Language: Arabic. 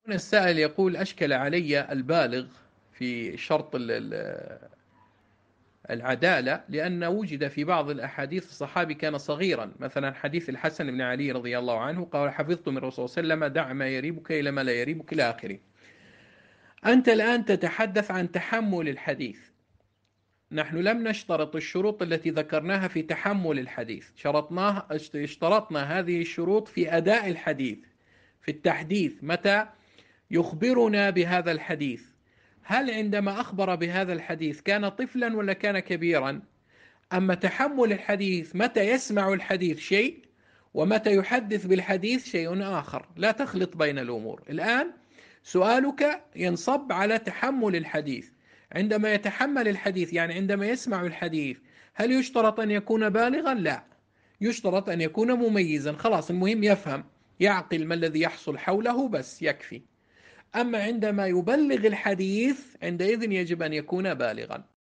السائل يقول: أشكل علي البالغ في شرط العدالة، لأن وجد في بعض الأحاديث الصحابي كان صغيرا، مثلا حديث الحسن بن علي رضي الله عنه قال: حفظت من الرسول صلى الله عليه وسلم: دع ما يريبك إلى ما لا يريبك، إلى آخره. أنت الآن تتحدث عن تحمل الحديث. نحن لم نشترط الشروط التي ذكرناها في تحمل الحديث، اشترطنا هذه الشروط في أداء الحديث، في التحديث، متى يخبرنا بهذا الحديث. هل عندما أخبر بهذا الحديث كان طفلا ولا كان كبيرا؟ أما تحمل الحديث متى يسمع الحديث شيء، ومتى يحدث بالحديث شيء آخر. لا تخلط بين الأمور. الآن سؤالك ينصب على تحمل الحديث. عندما يتحمل الحديث يعني عندما يسمع الحديث، هل يشترط أن يكون بالغا؟ لا، يشترط أن يكون مميزا. خلاص، المهم يفهم، يعقل ما الذي يحصل حوله، بس يكفي. أما عندما يبلغ الحديث عندئذ يجب أن يكون بالغا.